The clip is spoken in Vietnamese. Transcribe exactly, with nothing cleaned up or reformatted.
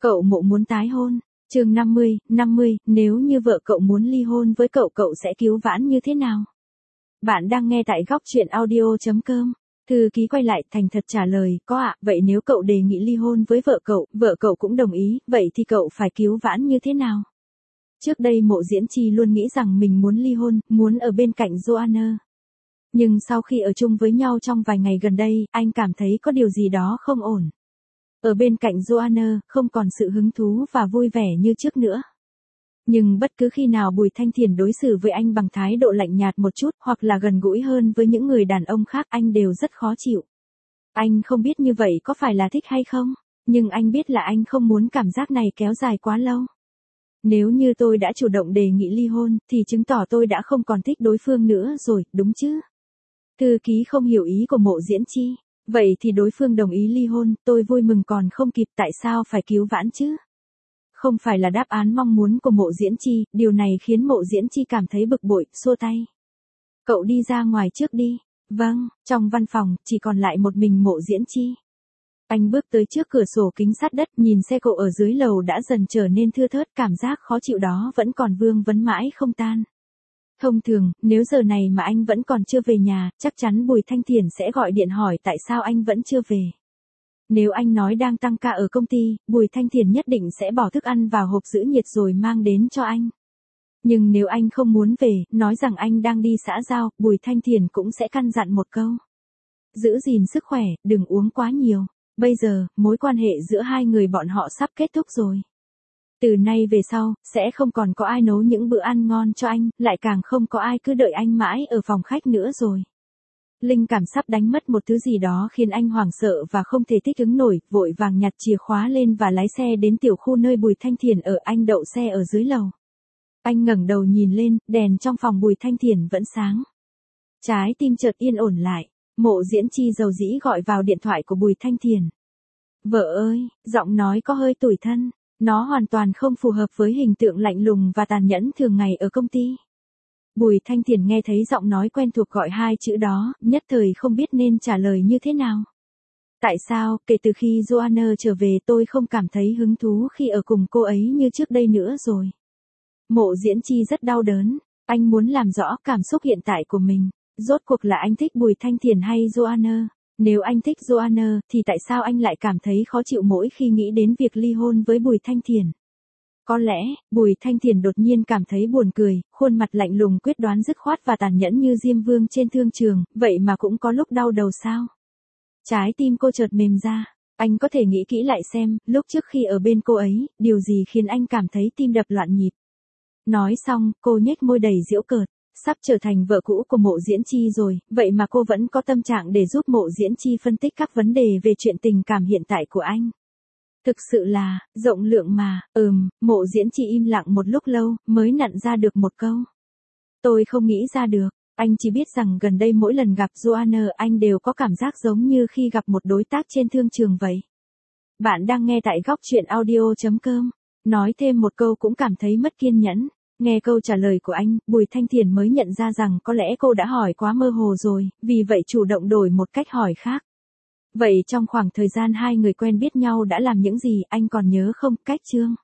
Cậu Mộ muốn tái hôn. Chương năm mươi, năm mươi, nếu như vợ cậu muốn ly hôn với cậu cậu sẽ cứu vãn như thế nào? Bạn đang nghe tại góc truyện audio chấm com. Thư ký quay lại thành thật trả lời, có ạ, vậy nếu cậu đề nghị ly hôn với vợ cậu, vợ cậu cũng đồng ý, vậy thì cậu phải cứu vãn như thế nào? Trước đây Mộ Diễn Chi luôn nghĩ rằng mình muốn ly hôn, muốn ở bên cạnh Joanna. Nhưng sau khi ở chung với nhau trong vài ngày gần đây, anh cảm thấy có điều gì đó không ổn. Ở bên cạnh Joanna, không còn sự hứng thú và vui vẻ như trước nữa. Nhưng bất cứ khi nào Bùi Thanh Thiền đối xử với anh bằng thái độ lạnh nhạt một chút hoặc là gần gũi hơn với những người đàn ông khác anh đều rất khó chịu. Anh không biết như vậy có phải là thích hay không, nhưng anh biết là anh không muốn cảm giác này kéo dài quá lâu. Nếu như tôi đã chủ động đề nghị ly hôn, thì chứng tỏ tôi đã không còn thích đối phương nữa rồi, đúng chứ? Thư ký không hiểu ý của Mộ Diễn Chi. Vậy thì đối phương đồng ý ly hôn, tôi vui mừng còn không kịp, tại sao phải cứu vãn chứ? Không phải là đáp án mong muốn của Mộ Diễn Chi, điều này khiến Mộ Diễn Chi cảm thấy bực bội, xua tay. Cậu đi ra ngoài trước đi. Vâng, trong văn phòng, chỉ còn lại một mình Mộ Diễn Chi. Anh bước tới trước cửa sổ kính sát đất, nhìn xe cộ ở dưới lầu đã dần trở nên thưa thớt, cảm giác khó chịu đó vẫn còn vương vấn mãi không tan. Thông thường, nếu giờ này mà anh vẫn còn chưa về nhà, chắc chắn Bùi Thanh Thiền sẽ gọi điện hỏi tại sao anh vẫn chưa về. Nếu anh nói đang tăng ca ở công ty, Bùi Thanh Thiền nhất định sẽ bỏ thức ăn vào hộp giữ nhiệt rồi mang đến cho anh. Nhưng nếu anh không muốn về, nói rằng anh đang đi xã giao, Bùi Thanh Thiền cũng sẽ căn dặn một câu. Giữ gìn sức khỏe, đừng uống quá nhiều. Bây giờ, mối quan hệ giữa hai người bọn họ sắp kết thúc rồi. Từ nay về sau, sẽ không còn có ai nấu những bữa ăn ngon cho anh, lại càng không có ai cứ đợi anh mãi ở phòng khách nữa rồi. Linh cảm sắp đánh mất một thứ gì đó khiến anh hoảng sợ và không thể thích ứng nổi, vội vàng nhặt chìa khóa lên và lái xe đến tiểu khu nơi Bùi Thanh Thiền ở. Anh đậu xe ở dưới lầu. Anh ngẩng đầu nhìn lên, đèn trong phòng Bùi Thanh Thiền vẫn sáng. Trái tim chợt yên ổn lại. Mộ Diễn Chi dầu dĩ gọi vào điện thoại của Bùi Thanh Thiền. Vợ ơi, giọng nói có hơi tủi thân. Nó hoàn toàn không phù hợp với hình tượng lạnh lùng và tàn nhẫn thường ngày ở công ty. Bùi Thanh Thiền nghe thấy giọng nói quen thuộc gọi hai chữ đó, nhất thời không biết nên trả lời như thế nào. Tại sao, kể từ khi Joanna trở về tôi không cảm thấy hứng thú khi ở cùng cô ấy như trước đây nữa rồi. Mộ Diễn Chi rất đau đớn, anh muốn làm rõ cảm xúc hiện tại của mình. Rốt cuộc là anh thích Bùi Thanh Thiền hay Joanna? Nếu anh thích Joanna, thì tại sao anh lại cảm thấy khó chịu mỗi khi nghĩ đến việc ly hôn với Bùi Thanh Thiền? Có lẽ, Bùi Thanh Thiền đột nhiên cảm thấy buồn cười, khuôn mặt lạnh lùng quyết đoán dứt khoát và tàn nhẫn như Diêm Vương trên thương trường, vậy mà cũng có lúc đau đầu sao? Trái tim cô chợt mềm ra, anh có thể nghĩ kỹ lại xem, lúc trước khi ở bên cô ấy, điều gì khiến anh cảm thấy tim đập loạn nhịp. Nói xong, cô nhếch môi đầy giễu cợt. Sắp trở thành vợ cũ của Mộ Diễn Chi rồi, vậy mà cô vẫn có tâm trạng để giúp Mộ Diễn Chi phân tích các vấn đề về chuyện tình cảm hiện tại của anh. Thực sự là, rộng lượng mà, ừm, Mộ Diễn Chi im lặng một lúc lâu, mới nặn ra được một câu. Tôi không nghĩ ra được, anh chỉ biết rằng gần đây mỗi lần gặp Joanna anh đều có cảm giác giống như khi gặp một đối tác trên thương trường vậy. Bạn đang nghe tại góc truyện audio chấm com, nói thêm một câu cũng cảm thấy mất kiên nhẫn. Nghe câu trả lời của anh, Bùi Thanh Thiền mới nhận ra rằng có lẽ cô đã hỏi quá mơ hồ rồi, vì vậy chủ động đổi một cách hỏi khác. Vậy trong khoảng thời gian hai người quen biết nhau đã làm những gì anh còn nhớ không? Cách chương